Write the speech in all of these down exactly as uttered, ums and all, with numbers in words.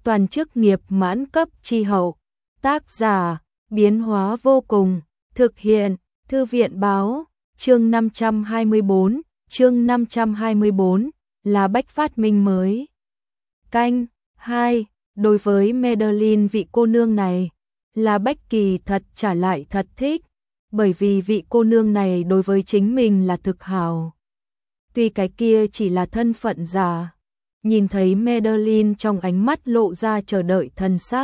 toàn chức nghiệp mãn cấp chi hậu. Tác giả, biến hóa vô cùng, thực hiện, Thư viện báo, chương năm trăm hai mươi bốn, chương năm trăm hai mươi bốn, là Bách phát minh mới. Canh, hai, đối với Madeline vị cô nương này, là Bách kỳ thật trả lại thật thích, bởi vì vị cô nương này đối với chính mình là thực hảo. Tuy cái kia chỉ là thân phận giả, nhìn thấy Madeline trong ánh mắt lộ ra chờ đợi thân sắc.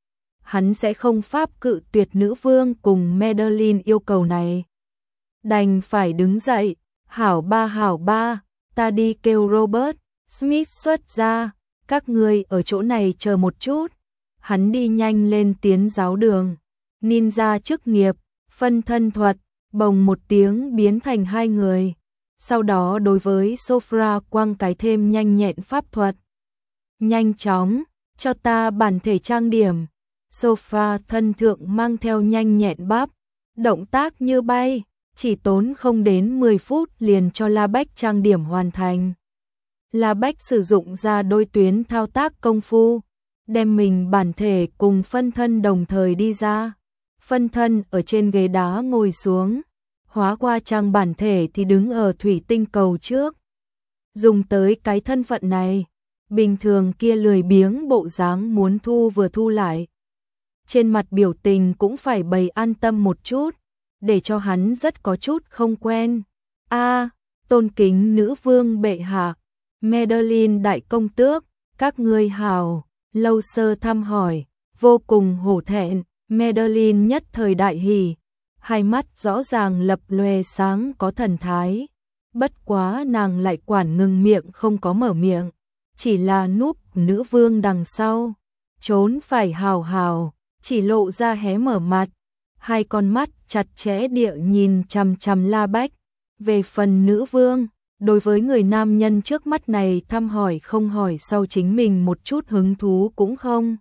Hắn sẽ không pháp cự tuyệt nữ vương cùng Madeline yêu cầu này. Đành phải đứng dậy, hảo ba hảo ba, ta đi kêu Robert Smith xuất ra, các ngươi ở chỗ này chờ một chút. Hắn đi nhanh lên tiến giáo đường, ninja chức nghiệp, phân thân thuật, bồng một tiếng biến thành hai người. Sau đó đối với Sophia quăng cái thêm nhanh nhẹn pháp thuật. Nhanh chóng, cho ta bản thể trang điểm. Sophia thân thượng mang theo nhanh nhẹn bắp, động tác như bay, chỉ tốn không đến mười phút liền cho La Bách trang điểm hoàn thành. La Bách sử dụng ra đôi tuyến thao tác công phu, đem mình bản thể cùng phân thân đồng thời đi ra. Phân thân ở trên ghế đá ngồi xuống, hóa qua trang bản thể thì đứng ở thủy tinh cầu trước. Dùng tới cái thân phận này, bình thường kia lười biếng bộ dáng muốn thu vừa thu lại. Trên mặt biểu tình cũng phải bày an tâm một chút, để cho hắn rất có chút không quen. A, tôn kính nữ vương bệ hạ, Madeline đại công tước, các ngươi hào, lâu sơ thăm hỏi, vô cùng hổ thẹn. Madeline nhất thời đại hỉ, hai mắt rõ ràng lập lòe sáng có thần thái. Bất quá nàng lại quản ngừng miệng không có mở miệng, chỉ là núp nữ vương đằng sau, trốn phải hào hào, chỉ lộ ra hé mở mặt, hai con mắt chặt chẽ địa nhìn chằm chằm La Bách. Về phần nữ vương, đối với người nam nhân trước mắt này thăm hỏi không hỏi sau chính mình một chút hứng thú cũng không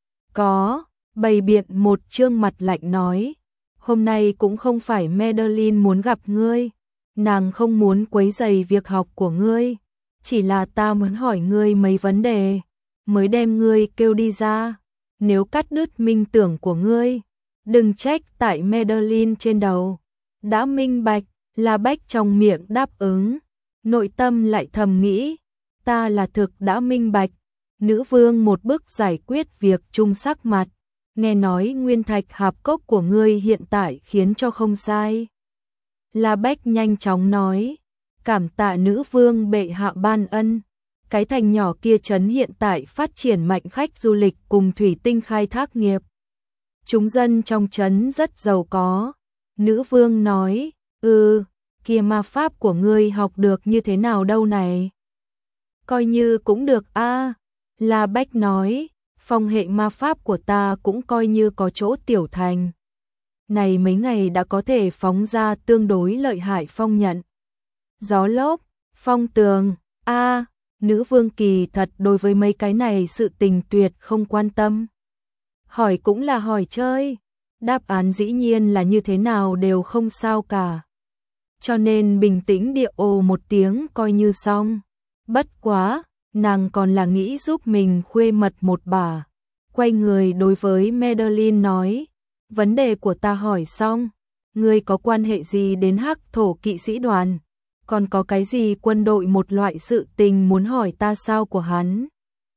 có, bày biện một trương mặt lạnh nói, hôm nay cũng không phải Madeline muốn gặp ngươi, nàng không muốn quấy rầy việc học của ngươi, chỉ là ta muốn hỏi ngươi mấy vấn đề, mới đem ngươi kêu đi ra. Nếu cắt đứt minh tưởng của ngươi, đừng trách tại Madeline trên đầu. Đã minh bạch, La Bách trong miệng đáp ứng, nội tâm lại thầm nghĩ, ta là thực đã minh bạch. Nữ vương một bước giải quyết việc chung sắc mặt, nghe nói nguyên thạch hạp cốc của ngươi hiện tại khiến cho không sai. La Bách nhanh chóng nói, cảm tạ nữ vương bệ hạ ban ân. Cái thành nhỏ kia trấn hiện tại phát triển mạnh khách du lịch cùng thủy tinh khai thác nghiệp. Chúng dân trong trấn rất giàu có. Nữ vương nói, ừ, kia ma pháp của ngươi học được như thế nào đâu này? Coi như cũng được a. La Bách nói, phong hệ ma pháp của ta cũng coi như có chỗ tiểu thành. Này mấy ngày đã có thể phóng ra tương đối lợi hại phong nhận. Gió lốc, phong tường, a. Nữ vương kỳ thật đối với mấy cái này sự tình tuyệt không quan tâm. Hỏi cũng là hỏi chơi, đáp án dĩ nhiên là như thế nào đều không sao cả. Cho nên bình tĩnh địa ồ một tiếng coi như xong. Bất quá, nàng còn là nghĩ giúp mình khuê mật một bà. Quay người đối với Madeline nói, vấn đề của ta hỏi xong, ngươi có quan hệ gì đến Hắc Thổ kỵ sĩ đoàn? Còn có cái gì quân đội một loại sự tình muốn hỏi ta sao của hắn?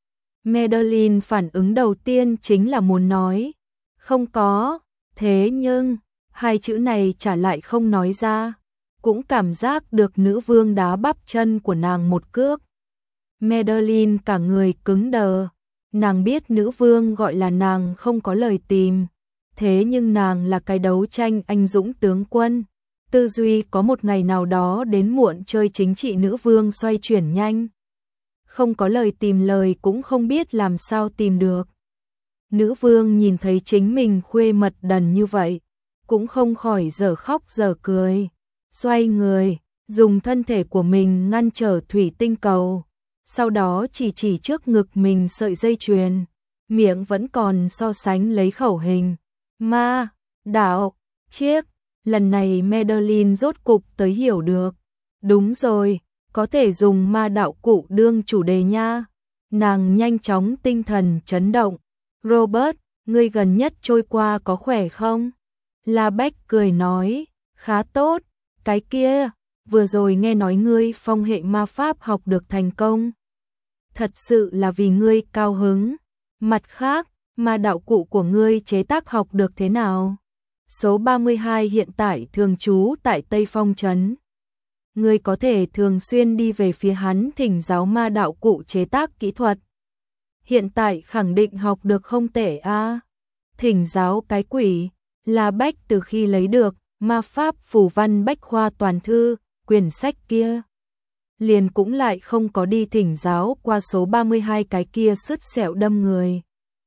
Madeline phản ứng đầu tiên chính là muốn nói, không có, thế nhưng, hai chữ này trả lại không nói ra, cũng cảm giác được nữ vương đá bắp chân của nàng một cước. Madeline cả người cứng đờ, nàng biết nữ vương gọi là nàng không có lời tìm, thế nhưng nàng là cái đấu tranh anh dũng tướng quân. Tư duy có một ngày nào đó đến muộn chơi chính trị nữ vương xoay chuyển nhanh. Không có lời tìm lời cũng không biết làm sao tìm được. Nữ vương nhìn thấy chính mình khuê mật đần như vậy, cũng không khỏi dở khóc dở cười. Xoay người, dùng thân thể của mình ngăn trở thủy tinh cầu. Sau đó chỉ chỉ trước ngực mình sợi dây chuyền. Miệng vẫn còn so sánh lấy khẩu hình. Ma, đạo, chiếc. Lần này Madeline rốt cục tới hiểu được. Đúng rồi, có thể dùng ma đạo cụ đương chủ đề nha. Nàng nhanh chóng tinh thần chấn động. Robert, ngươi gần nhất trôi qua có khỏe không? La Bách cười nói, khá tốt, cái kia, vừa rồi nghe nói ngươi phong hệ ma pháp học được thành công. Thật sự là vì ngươi cao hứng. Mặt khác, ma đạo cụ của ngươi chế tác học được thế nào? Số ba mươi hai hiện tại thường trú tại Tây Phong Trấn. Ngươi có thể thường xuyên đi về phía hắn thỉnh giáo ma đạo cụ chế tác kỹ thuật. Hiện tại khẳng định học được không tệ a. À? Thỉnh giáo cái quỷ. La Bách từ khi lấy được ma pháp phù văn bách khoa toàn thư, quyển sách kia, liền cũng lại không có đi thỉnh giáo qua số ba mươi hai cái kia sứt sẹo đâm người.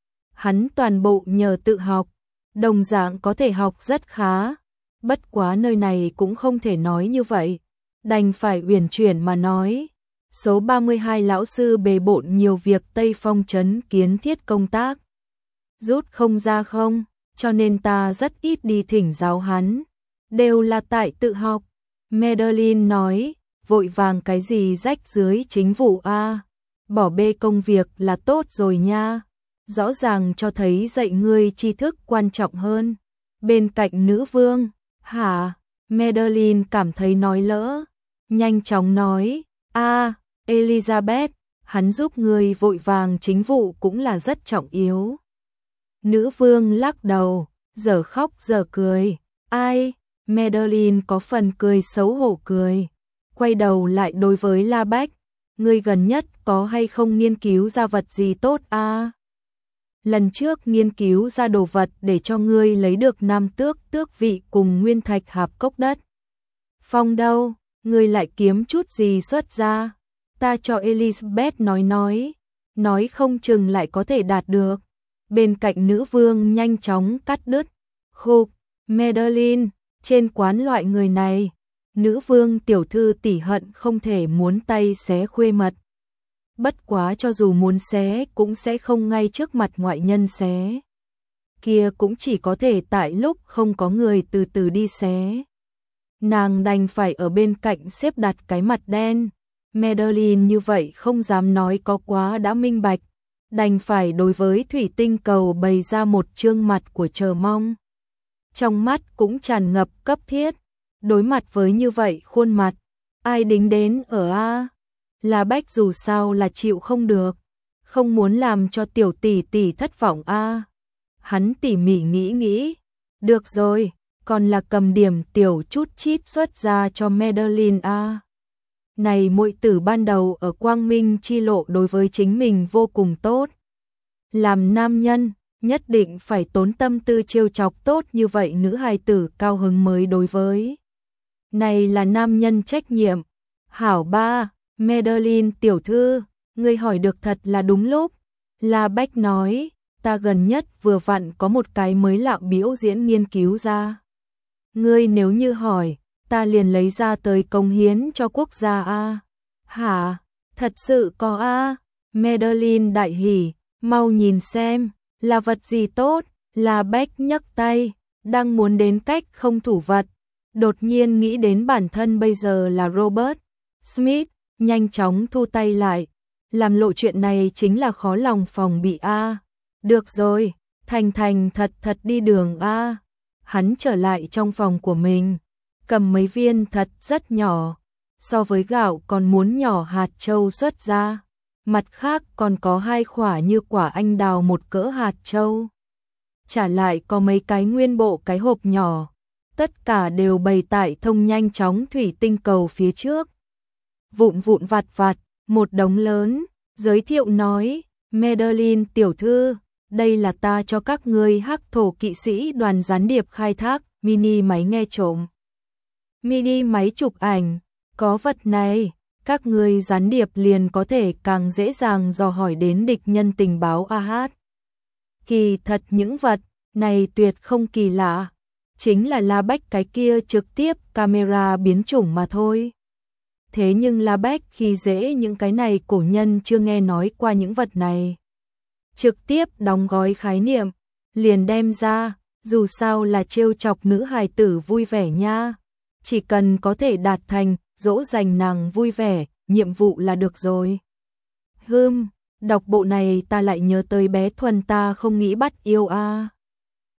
Hắn toàn bộ nhờ tự học, đồng dạng có thể học rất khá. Bất quá nơi này cũng không thể nói như vậy, đành phải uyển chuyển mà nói. Số ba mươi hai lão sư bề bộn nhiều việc Tây Phong Trấn kiến thiết công tác. Rút không ra không, cho nên ta rất ít đi thỉnh giáo hắn. Đều là tại tự học. Madeline nói, vội vàng cái gì rách dưới chính vụ a, bỏ bê công việc là tốt rồi nha. Rõ ràng cho thấy dạy ngươi tri thức quan trọng hơn. Bên cạnh nữ vương, hả? Madeline cảm thấy nói lỡ, nhanh chóng nói, a, Elizabeth, hắn giúp ngươi vội vàng chính vụ cũng là rất trọng yếu. Nữ vương lắc đầu, giờ khóc giờ cười, ai? Madeline có phần cười xấu hổ cười, quay đầu lại đối với La Bách, ngươi gần nhất có hay không nghiên cứu ra vật gì tốt a? À? Lần trước nghiên cứu ra đồ vật để cho ngươi lấy được nam tước tước vị cùng nguyên thạch hạp cốc đất. Phong đâu, ngươi lại kiếm chút gì xuất ra? Ta cho Elizabeth nói nói, nói không chừng lại có thể đạt được. Bên cạnh nữ vương nhanh chóng cắt đứt, khục, Madeline, trên quán loại người này, nữ vương tiểu thư tỷ hận không thể muốn tay xé khuê mật. Bất quá cho dù muốn xé cũng sẽ không ngay trước mặt ngoại nhân xé. Kia cũng chỉ có thể tại lúc không có người từ từ đi xé. Nàng đành phải ở bên cạnh xếp đặt cái mặt đen. Madeline như vậy không dám nói có quá đã minh bạch, đành phải đối với thủy tinh cầu bày ra một trương mặt của chờ mong. Trong mắt cũng tràn ngập cấp thiết, đối mặt với như vậy khuôn mặt, ai đính đến ở a? La Bách dù sao là chịu không được, không muốn làm cho tiểu tỷ tỷ thất vọng a. Hắn tỉ mỉ nghĩ nghĩ, được rồi, còn là cầm điểm tiểu chút chít xuất ra cho Madeline a. Này muội tử ban đầu ở Quang Minh chi lộ đối với chính mình vô cùng tốt. Làm nam nhân, nhất định phải tốn tâm tư trêu chọc tốt như vậy nữ hài tử cao hứng mới đối với. Này là nam nhân trách nhiệm. Hảo ba, Madeline tiểu thư, ngươi hỏi được thật là đúng lúc. La Bách nói, ta gần nhất vừa vặn có một cái mới lạ biểu diễn nghiên cứu ra. Ngươi nếu như hỏi, ta liền lấy ra tới cống hiến cho quốc gia a. Hả? Thật sự có a? Madeline đại hỉ, mau nhìn xem, là vật gì tốt? La Bách nhấc tay, đang muốn đến cách không thủ vật, đột nhiên nghĩ đến bản thân bây giờ là Robert Smith, nhanh chóng thu tay lại, làm lộ chuyện này chính là khó lòng phòng bị a. Được rồi, thành thành thật thật đi đường a. Hắn trở lại trong phòng của mình, cầm mấy viên thật rất nhỏ, so với gạo còn muốn nhỏ hạt châu xuất ra. Mặt khác còn có hai quả như quả anh đào một cỡ hạt châu. Trả lại có mấy cái nguyên bộ cái hộp nhỏ, tất cả đều bày tại thông nhanh chóng thủy tinh cầu phía trước. Vụn vụn vặt vặt, một đống lớn, giới thiệu nói, Madeline tiểu thư, đây là ta cho các ngươi hắc thổ kỵ sĩ đoàn gián điệp khai thác, mini máy nghe trộm. Mini máy chụp ảnh, có vật này, các ngươi gián điệp liền có thể càng dễ dàng dò hỏi đến địch nhân tình báo a hát. Kỳ thật những vật này tuyệt không kỳ lạ, chính là La Bách cái kia trực tiếp camera biến chủng mà thôi. Thế nhưng La Bách khi dễ những cái này cổ nhân chưa nghe nói qua những vật này. Trực tiếp đóng gói khái niệm, liền đem ra, dù sao là trêu chọc nữ hài tử vui vẻ nha. Chỉ cần có thể đạt thành, dỗ dành nàng vui vẻ, nhiệm vụ là được rồi. Hừm, Đọc bộ này ta lại nhớ tới bé Thuần ta không nghĩ bắt yêu a.